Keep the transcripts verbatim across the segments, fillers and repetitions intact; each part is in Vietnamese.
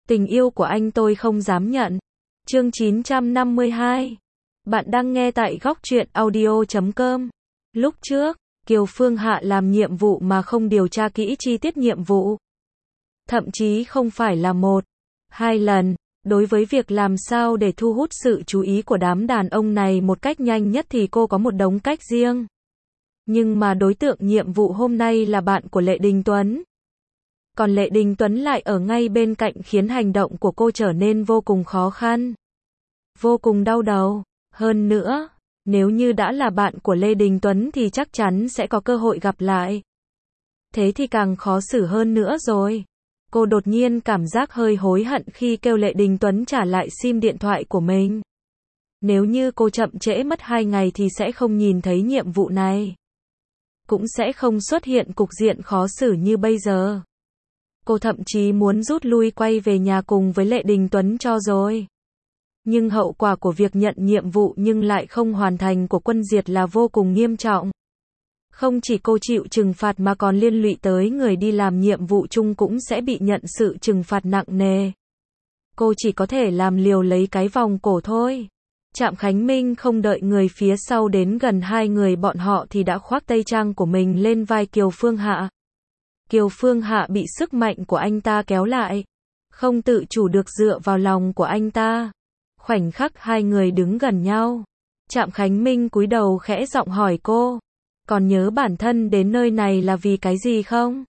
Tình yêu của anh tôi không dám nhận. Chương chín trăm năm mươi hai. Bạn đang nghe tại góc truyện audio chấm com. Lúc trước, Kiều Phương Hạ làm nhiệm vụ mà không điều tra kỹ chi tiết nhiệm vụ. Thậm chí không phải là một, hai lần. Đối với việc làm sao để thu hút sự chú ý của đám đàn ông này một cách nhanh nhất thì cô có một đống cách riêng. Nhưng mà đối tượng nhiệm vụ hôm nay là bạn của Lệ Đình Tuấn. Còn Lệ Đình Tuấn lại ở ngay bên cạnh khiến hành động của cô trở nên vô cùng khó khăn. Vô cùng đau đầu. Hơn nữa, nếu như đã là bạn của Lê Đình Tuấn thì chắc chắn sẽ có cơ hội gặp lại. Thế thì càng khó xử hơn nữa rồi. Cô đột nhiên cảm giác hơi hối hận khi kêu Lệ Đình Tuấn trả lại sim điện thoại của mình. Nếu như cô chậm trễ mất hai ngày thì sẽ không nhìn thấy nhiệm vụ này. Cũng sẽ không xuất hiện cục diện khó xử như bây giờ. Cô thậm chí muốn rút lui quay về nhà cùng với Lệ Đình Tuấn cho rồi. Nhưng hậu quả của việc nhận nhiệm vụ nhưng lại không hoàn thành của Quân Diệt là vô cùng nghiêm trọng. Không chỉ cô chịu trừng phạt mà còn liên lụy tới người đi làm nhiệm vụ chung cũng sẽ bị nhận sự trừng phạt nặng nề. Cô chỉ có thể làm liều lấy cái vòng cổ thôi. Trạm Khánh Minh không đợi người phía sau đến gần hai người bọn họ thì đã khoác tây trang của mình lên vai Kiều Phương Hạ. Kiều Phương Hạ bị sức mạnh của anh ta kéo lại, không tự chủ được dựa vào lòng của anh ta. Khoảnh khắc hai người đứng gần nhau, Trạm Khánh Minh cúi đầu khẽ giọng hỏi cô, còn nhớ bản thân đến nơi này là vì cái gì không?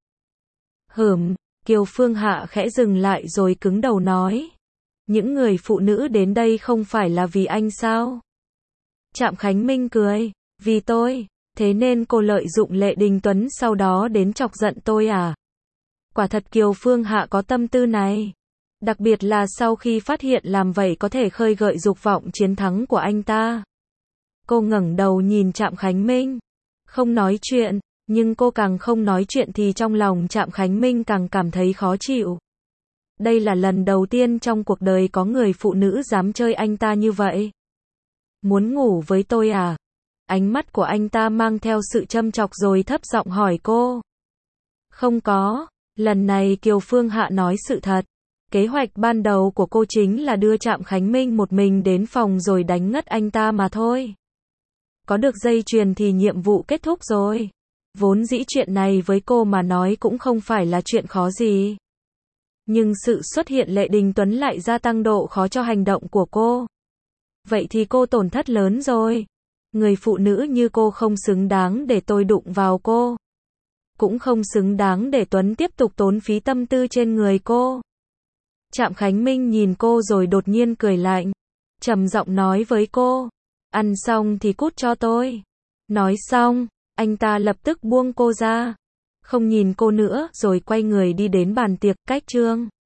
Hửm, Kiều Phương Hạ khẽ dừng lại rồi cứng đầu nói, những người phụ nữ đến đây không phải là vì anh sao? Trạm Khánh Minh cười, vì tôi. Thế nên cô lợi dụng Lệ Đình Tuấn sau đó đến chọc giận tôi à? Quả thật Kiều Phương Hạ có tâm tư này. Đặc biệt là sau khi phát hiện làm vậy có thể khơi gợi dục vọng chiến thắng của anh ta. Cô ngẩng đầu nhìn Trạm Khánh Minh. Không nói chuyện, nhưng cô càng không nói chuyện thì trong lòng Trạm Khánh Minh càng cảm thấy khó chịu. Đây là lần đầu tiên trong cuộc đời có người phụ nữ dám chơi anh ta như vậy. Muốn ngủ với tôi à? Ánh mắt của anh ta mang theo sự châm chọc rồi thấp giọng hỏi cô. Không có, lần này Kiều Phương Hạ nói sự thật. Kế hoạch ban đầu của cô chính là đưa Trạm Khánh Minh một mình đến phòng rồi đánh ngất anh ta mà thôi. Có được dây chuyền thì nhiệm vụ kết thúc rồi. Vốn dĩ chuyện này với cô mà nói cũng không phải là chuyện khó gì. Nhưng sự xuất hiện Lệ Đình Tuấn lại gia tăng độ khó cho hành động của cô. Vậy thì cô tổn thất lớn rồi. Người phụ nữ như cô không xứng đáng để tôi đụng vào cô. Cũng không xứng đáng để Tuấn tiếp tục tốn phí tâm tư trên người cô. Trạm Khánh Minh nhìn cô rồi đột nhiên cười lạnh. Trầm giọng nói với cô. Ăn xong thì cút cho tôi. Nói xong, anh ta lập tức buông cô ra. Không nhìn cô nữa rồi quay người đi đến bàn tiệc. Cách chương